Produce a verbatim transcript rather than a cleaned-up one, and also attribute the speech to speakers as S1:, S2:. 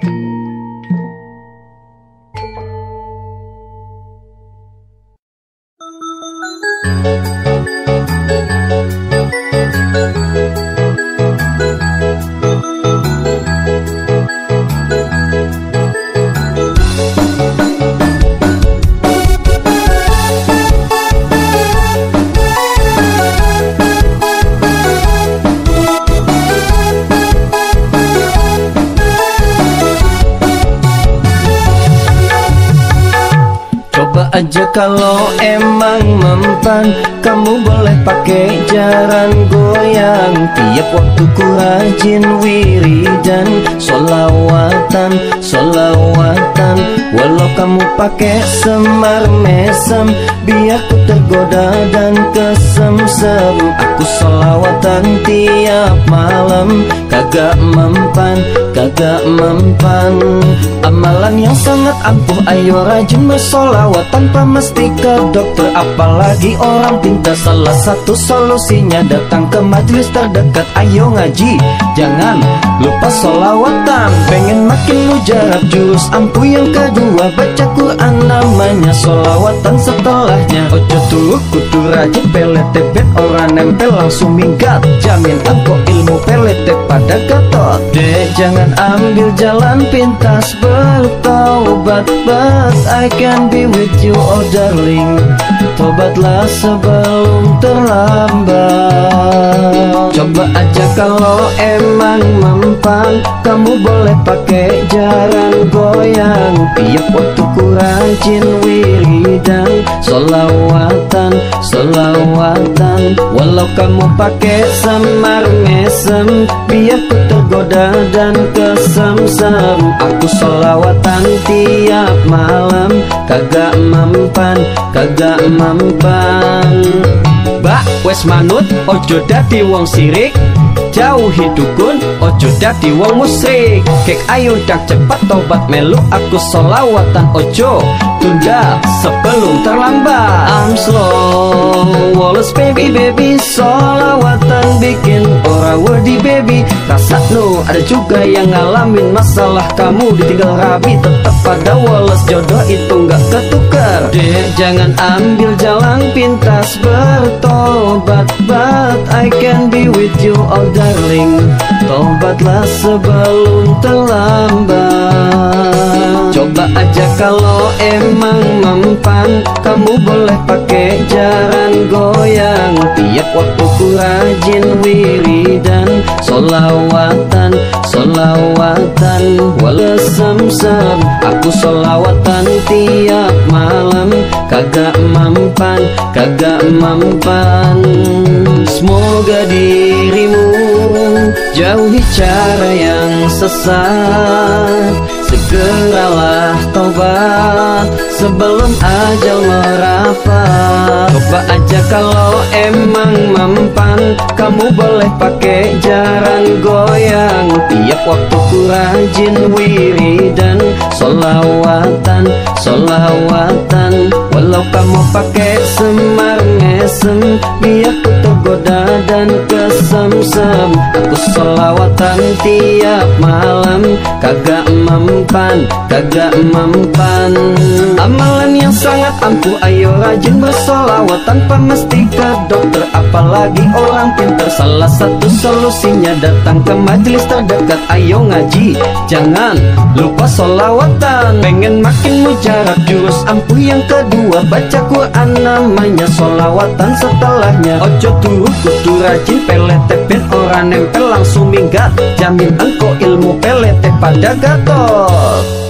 S1: aja kalau emang mempan, kamu boleh pakai jaran goyang. Tiap waktu ku rajin wiridan, solawatan, solawatan. Walau kamu pakai semar mesem, biar ku tergoda dan kesemsem. Aku solawatan tiap malam, kagak mempan, kagak mempan. Amalan yang sangat ampuh, ayo rajin bersolawat tanpa mesti ke dokter, apalagi orang pintar. Salah satu solusinya datang ke majelis terdekat, ayo ngaji, jangan lupa solawatan. Pengen makin mujarab jurus ampuh yang kedua, baca Quran namanya solawatan setelahnya. Ojo turu kudu rajin pelete bet, orang nempel langsung minggat, jamin engkau ilmu pelete pada gatot. Dek jangan ambil jalan pintas, bertaubat, but I can be with you oh darling. Tobatlah sebelum terlambat. Coba aja kalau emang mempan, kamu boleh pakai jaran goyang. Tiap waktu ku rajin wiridan, solawatan, solawatan. Walau kamu pakai semar mesem, biar ku tergoda dan kesemsem. Aku solawatan tiap malam, kagak mempan, kagak mempan. Bak wes manut, ojo dadi wong sirik, jauhi dukun, ojo dadi wong musyrik. Kek ayo dak cepat tobat melu aku solawatan, ojo tunda sebelum terlambat. I'm slow, Wallace baby baby, solawatan bikin orang wordy baby. Rasa no, ada juga yang ngalamin masalah kamu ditinggal rabi, tetap pada Wallace, jodoh itu nggak ketukar. Dek jangan ambil jalan pintas, bertobat, but I can be with you oh darling. Tobatlah sebelum terlambat. Coba aja kalau emang mempan, kamu boleh pakai jaran goyang. Tiap waktu ku rajin wiridan, solawatan, solawatan. Walau semsem, aku solawatan tiap malam, kagak mempan, kagak mempan. Semoga dirimu jauhi cara yang sesat, segeralah taubat sebelum ajal merafat. Coba aja kalau emang mempan, kamu boleh pakai jaran goyang. Tiap waktu ku rajin wiridan, solawatan, solawatan. Walau kamu pakai semar mesem, biar ku tergoda dan kesemsem. Aku solawatan tiap malam, kagak mempan, kagak mempan. Amalan yang sangat ampuh, ayo rajin bersolawat tanpa mesti ke dokter, apalagi orang pintar. Salah satu solusinya datang ke majelis terdekat, ayo ngaji, jangan lupa solawatan. Pengen makin mujarab jurus ampuh yang kedua, baca Quran namanya solawatan setelahnya. Ojo turu kudu rajin pelete ben, orang nempel langsung minggat, jamin engkau ilmu pelete pada gatot.